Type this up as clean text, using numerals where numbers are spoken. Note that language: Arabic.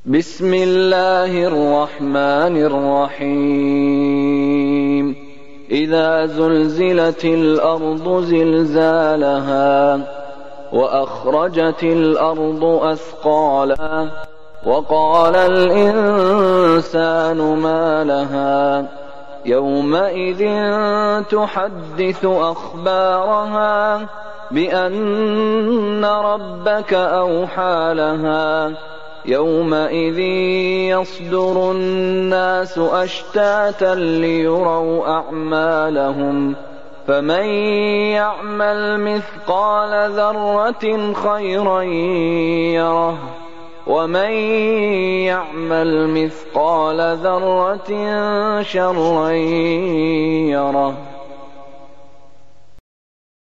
بسم الله الرحمن الرحيم إذا زلزلت الأرض زلزالها وأخرجت الأرض أثقالها وقال الإنسان ما لها يومئذ تحدث أخبارها بأن ربك أوحى لها يومئذ يصدر الناس أشتاتا ليروا أعمالهم فمن يعمل مثقال ذرة خيرا يره ومن يعمل مثقال ذرة شرا يره.